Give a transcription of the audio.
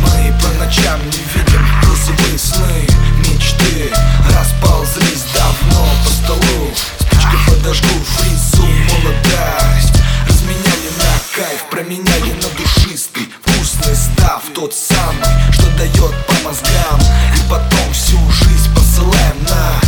Мы по ночам не видим розовые сны. Мечты расползлись давно по столу. Спичкой подожгу фризу, молодость разменяли на кайф, променяли на душистый, вкусный став, тот самый, что дает по мозгам. И потом всю жизнь посылаем на